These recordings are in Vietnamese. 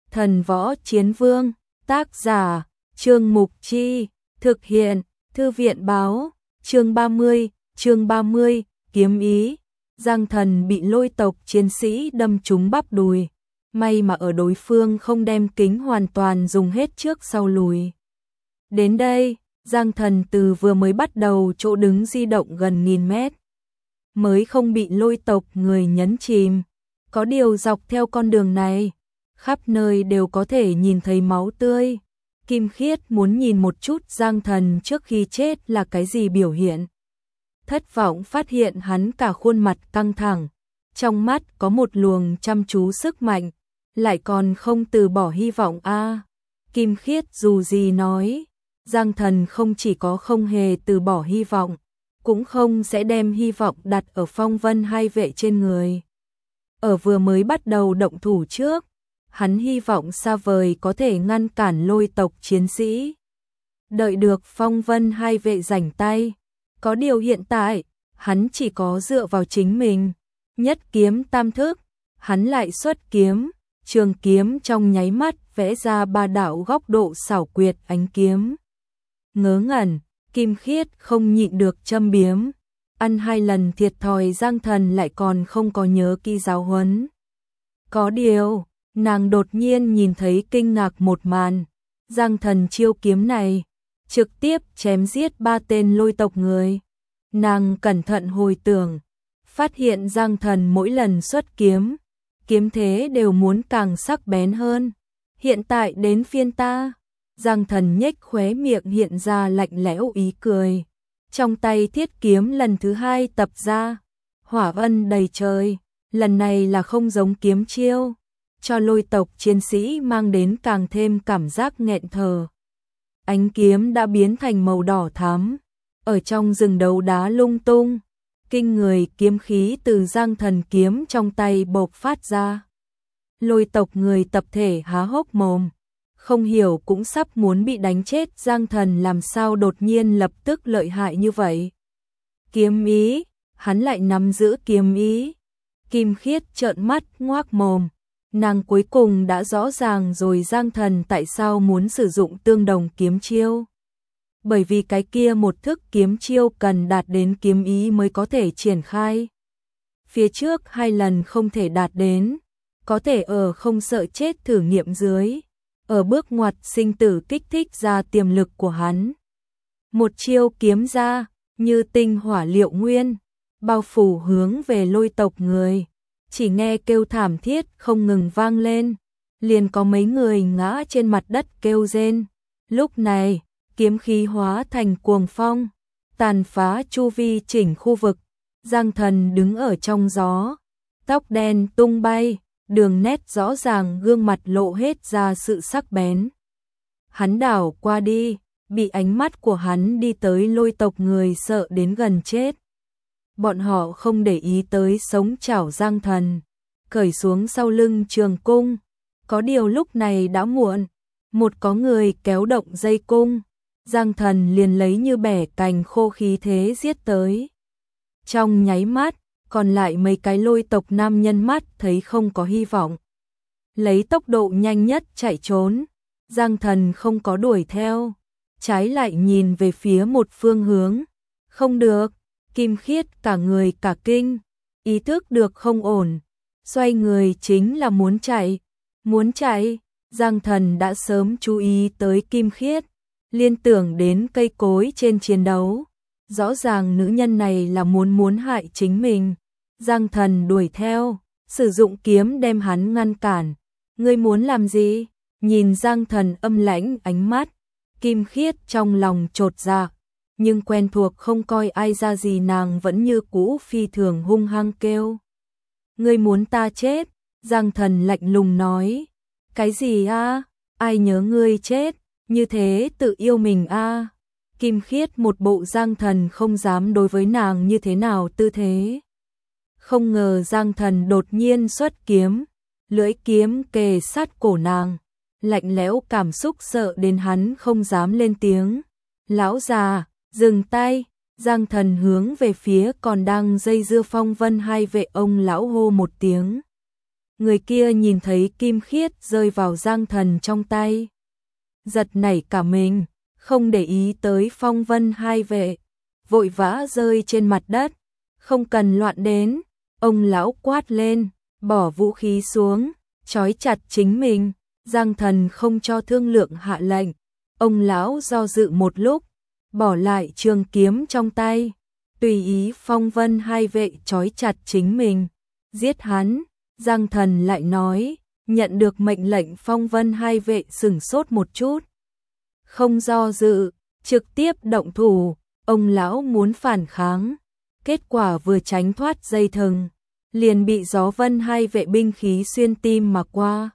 Thần Võ Chiến Vương, tác giả, Trương Mục Chi, thực hiện, Thư viện báo, chương 30, kiếm ý. Giang Thần bị Lôi tộc chiến sĩ đâm trúng bắp đùi, may mà ở đối phương không đem kính hoàn toàn dùng hết trước sau lùi. Đến đây, Giang Thần từ vừa mới bắt đầu chỗ đứng di động gần 1000 mét, mới không bị Lôi tộc người nhấn chìm. Có điều dọc theo con đường này, khắp nơi đều có thể nhìn thấy máu tươi. Kim Khiết muốn nhìn một chút Giang Thần trước khi chết là cái gì biểu hiện. Thất vọng phát hiện hắn cả khuôn mặt căng thẳng, trong mắt có một luồng chăm chú sức mạnh, lại còn không từ bỏ hy vọng a. Kim Khiết dù gì nói, Giang Thần không chỉ có không hề từ bỏ hy vọng, cũng không sẽ đem hy vọng đặt ở Phong Vân Hai Vệ trên người. Ở vừa mới bắt đầu động thủ trước, hắn hy vọng xa vời có thể ngăn cản Lôi tộc chiến sĩ. Đợi được Phong Vân Hai Vệ rảnh tay. Có điều hiện tại, hắn chỉ có dựa vào chính mình. Nhất kiếm tam thức, hắn lại xuất kiếm, trường kiếm trong nháy mắt vẽ ra 3 đạo góc độ xảo quyệt ánh kiếm. Ngớ ngẩn, Kim Khiết không nhịn được châm biếm. Ăn 2 lần thiệt thòi Giang Thần lại còn không có nhớ kỹ giáo huấn. Có điều, nàng đột nhiên nhìn thấy kinh ngạc một màn. Giang Thần chiêu kiếm này trực tiếp chém giết 3 tên Lôi tộc người. Nàng cẩn thận hồi tưởng, phát hiện Giang Thần mỗi lần xuất kiếm, kiếm thế đều muốn càng sắc bén hơn. Hiện tại đến phiên ta. Giang Thần nhếch khóe miệng hiện ra lạnh lẽo ý cười. Trong tay thiết kiếm lần thứ 2 tập ra, hỏa vân đầy trời, lần này là không giống kiếm chiêu, cho Lôi tộc chiến sĩ mang đến càng thêm cảm giác nghẹn thở. Ánh kiếm đã biến thành màu đỏ thắm, ở trong rừng đấu đá lung tung, kinh người kiếm khí từ Giang Thần kiếm trong tay bộc phát ra. Lôi tộc người tập thể há hốc mồm, không hiểu cũng sắp muốn bị đánh chết. Giang Thần làm sao đột nhiên lập tức lợi hại như vậy? Kiếm ý, hắn lại nắm giữ kiếm ý. Kim Khiết trợn mắt ngoác mồm. Nàng cuối cùng đã rõ ràng rồi Giang Thần tại sao muốn sử dụng tương đồng kiếm chiêu. Bởi vì cái kia một thức kiếm chiêu cần đạt đến kiếm ý mới có thể triển khai. Phía trước 2 lần không thể đạt đến, có thể ở không sợ chết thử nghiệm dưới, ở bước ngoặt sinh tử kích thích ra tiềm lực của hắn. Một chiêu kiếm ra, như tinh hỏa liệu nguyên, bao phủ hướng về Lôi tộc người. Chỉ nghe kêu thảm thiết không ngừng vang lên, liền có mấy người ngã trên mặt đất kêu rên. Lúc này, kiếm khí hóa thành cuồng phong, tàn phá chu vi chỉnh khu vực. Giang Thần đứng ở trong gió, tóc đen tung bay, đường nét rõ ràng, gương mặt lộ hết ra sự sắc bén. Hắn đảo qua đi, bị ánh mắt của hắn đi tới Lôi tộc người sợ đến gần chết. Bọn họ không để ý tới sống chảo Giang Thần, cởi xuống sau lưng trường cung. Có điều lúc này đã muộn, một có người kéo động dây cung, Giang Thần liền lấy như bẻ cành khô khí thế giết tới. Trong nháy mắt, còn lại mấy cái Lôi tộc nam nhân mắt thấy không có hy vọng, lấy tốc độ nhanh nhất chạy trốn. Giang Thần không có đuổi theo, trái lại nhìn về phía một phương hướng. Không được. Kim Khiết cả người cả kinh, ý thức được không ổn, xoay người chính là muốn chạy. Muốn chạy, Giang Thần đã sớm chú ý tới Kim Khiết, liên tưởng đến cây cối trên chiến đấu. Rõ ràng nữ nhân này là muốn hại chính mình. Giang Thần đuổi theo, sử dụng kiếm đem hắn ngăn cản. Ngươi muốn làm gì? Nhìn Giang Thần âm lãnh ánh mắt, Kim Khiết trong lòng chột dạ. Nhưng quen thuộc không coi ai ra gì, nàng vẫn như cũ phi thường hung hăng kêu. Ngươi muốn ta chết? Giang Thần lạnh lùng nói. Cái gì a? Ai nhớ ngươi chết, như thế tự yêu mình a? Kim Khiết một bộ Giang Thần không dám đối với nàng như thế nào tư thế. Không ngờ Giang Thần đột nhiên xuất kiếm, lưỡi kiếm kề sát cổ nàng, lạnh lẽo cảm xúc sợ đến hắn không dám lên tiếng. Lão già, dừng tay. Giang Thần hướng về phía còn đang dây dưa Phong Vân Hai Vệ ông lão hô một tiếng. Người kia nhìn thấy kim khiết rơi vào Giang Thần trong tay, giật nảy cả mình, không để ý tới Phong Vân hai vệ, vội vã rơi trên mặt đất. Không cần loạn đến, ông lão quát lên, bỏ vũ khí xuống, trói chặt chính mình. Giang Thần không cho thương lượng hạ lệnh, ông lão do dự một lúc, bỏ lại trường kiếm trong tay, tùy ý Phong Vân hai vệ trói chặt chính mình, giết hắn. Giang Thần lại nói, nhận được mệnh lệnh Phong Vân hai vệ sửng sốt một chút, không do dự, trực tiếp động thủ. Ông lão muốn phản kháng, kết quả vừa tránh thoát dây thừng, liền bị Gió Vân hai vệ binh khí xuyên tim mà qua.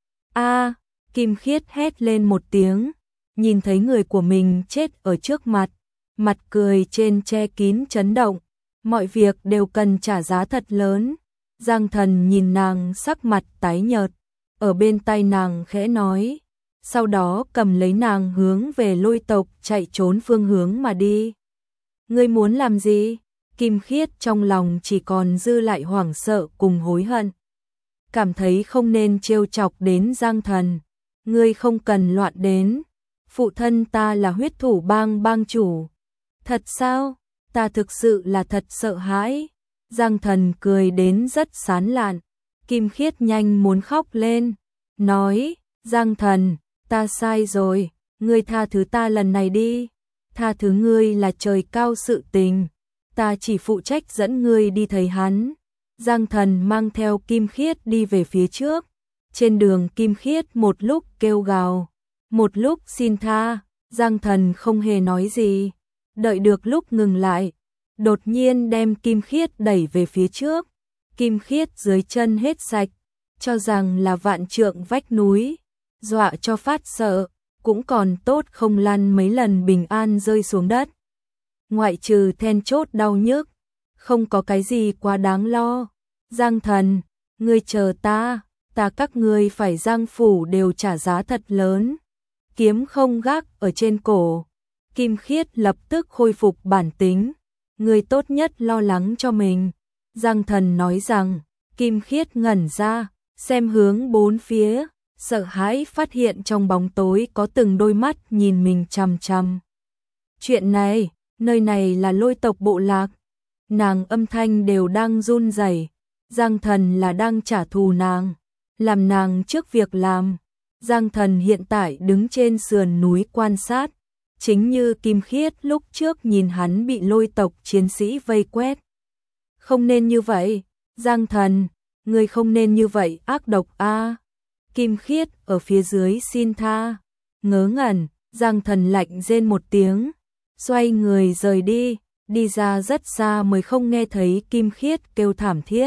A! Kim Khiết hét lên một tiếng, nhìn thấy người của mình chết ở trước mặt, mặt cười trên che kín chấn động, mọi việc đều cần trả giá thật lớn. Giang Thần nhìn nàng sắc mặt tái nhợt, ở bên tai nàng khẽ nói, sau đó cầm lấy nàng hướng về Lôi tộc chạy trốn phương hướng mà đi. Ngươi muốn làm gì? Kim Khiết trong lòng chỉ còn dư lại hoảng sợ cùng hối hận, cảm thấy không nên trêu chọc đến Giang Thần. Ngươi không cần loạn đến, phụ thân ta là huyết thủ bang bang chủ. Thật sao? Ta thực sự là thật sợ hãi. Giang Thần cười đến rất sán lạn. Kim Khiết nhanh muốn khóc lên, nói, Giang Thần, ta sai rồi, ngươi tha thứ ta lần này đi. Tha thứ ngươi là trời cao sự tình, ta chỉ phụ trách dẫn ngươi đi thấy hắn. Giang Thần mang theo Kim Khiết đi về phía trước. Trên đường Kim Khiết một lúc kêu gào, một lúc xin tha. Giang Thần không hề nói gì, đợi được lúc ngừng lại, đột nhiên đem Kim Khiết đẩy về phía trước. Kim Khiết dưới chân hết sạch, cho rằng là vạn trượng vách núi, dọa cho phát sợ, cũng còn tốt không lăn mấy lần bình an rơi xuống đất. Ngoại trừ then chốt đau nhức, không có cái gì quá đáng lo. Giang Thần, ngươi chờ ta các ngươi phải Giang phủ đều trả giá thật lớn. Kiếm không gác ở trên cổ. Kim Khiết lập tức khôi phục bản tính, ngươi tốt nhất lo lắng cho mình. Giang Thần nói rằng. Kim Khiết ngẩn ra, xem hướng bốn phía, sợ hãi phát hiện trong bóng tối có từng đôi mắt nhìn mình chằm chằm. Chuyện này, nơi này là Lôi tộc bộ lạc. Nàng âm thanh đều đang run rẩy. Giang Thần là đang trả thù nàng, làm nàng trước việc làm. Giang Thần hiện tại đứng trên sườn núi quan sát, chính như Kim Khiết lúc trước nhìn hắn bị Lôi tộc chiến sĩ vây quét. Không nên như vậy, Giang Thần, ngươi không nên như vậy ác độc a. Kim Khiết ở phía dưới xin tha, ngớ ngẩn. Giang Thần lạnh rên một tiếng, xoay người rời đi ra rất xa mới không nghe thấy Kim Khiết kêu thảm thiết.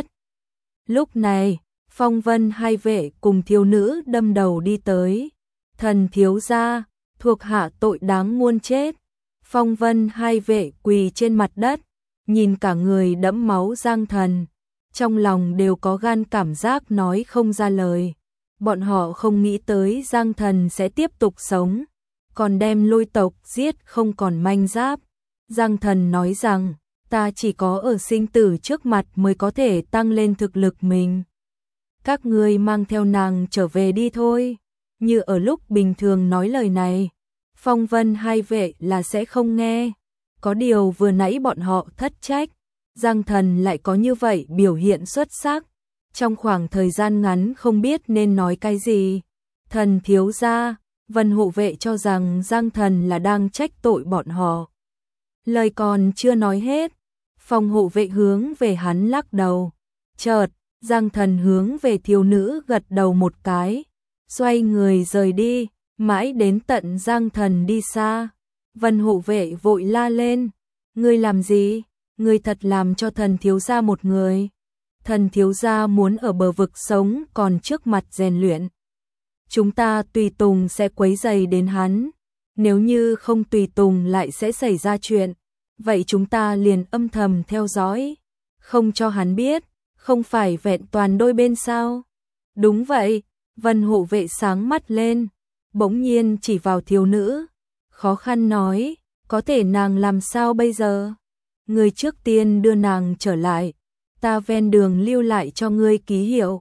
Lúc này, Phong Vân hai vệ cùng thiếu nữ đâm đầu đi tới. Thần thiếu gia, thuộc hạ tội đáng muôn chết. Phong Vân hai vệ quỳ trên mặt đất, nhìn cả người đẫm máu Giang Thần, trong lòng đều có gan cảm giác nói không ra lời. Bọn họ không nghĩ tới Giang Thần sẽ tiếp tục sống, còn đem Lôi tộc giết không còn manh giáp. Giang Thần nói rằng, ta chỉ có ở sinh tử trước mặt mới có thể tăng lên thực lực mình. Các ngươi mang theo nàng trở về đi thôi. Như ở lúc bình thường nói lời này, Phong Vân hai vệ là sẽ không nghe. Có điều vừa nãy bọn họ thất trách, Giang Thần lại có như vậy biểu hiện xuất sắc. Trong khoảng thời gian ngắn không biết nên nói cái gì. Thần thiếu gia, Vân hộ vệ cho rằng Giang Thần là đang trách tội bọn họ. Lời còn chưa nói hết, Phong hộ vệ hướng về hắn lắc đầu. Chợt, Giang Thần hướng về thiếu nữ gật đầu một cái, xoay người rời đi, mãi đến tận Giang Thần đi xa. Vân hộ vệ vội la lên, ngươi làm gì? Ngươi thật làm cho thần thiếu gia một người. Thần thiếu gia muốn ở bờ vực sống còn trước mặt rèn luyện. Chúng ta tùy tùng sẽ quấy rầy đến hắn. Nếu như không tùy tùng lại sẽ xảy ra chuyện. Vậy chúng ta liền âm thầm theo dõi, không cho hắn biết, không phải vẹn toàn đôi bên sao? Đúng vậy. Vân hộ vệ sáng mắt lên, bỗng nhiên chỉ vào thiếu nữ, khó khăn nói, có thể nàng làm sao bây giờ? Ngươi trước tiên đưa nàng trở lại, ta ven đường lưu lại cho ngươi ký hiệu,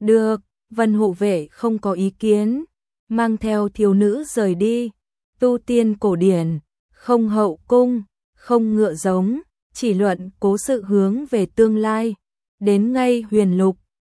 Được, Vân hộ vệ không có ý kiến, mang theo thiếu nữ rời đi. Tu tiên cổ điển, không hậu cung, không ngựa giống, chỉ luận cố sự hướng về tương lai. Đến ngay Huyền Lục,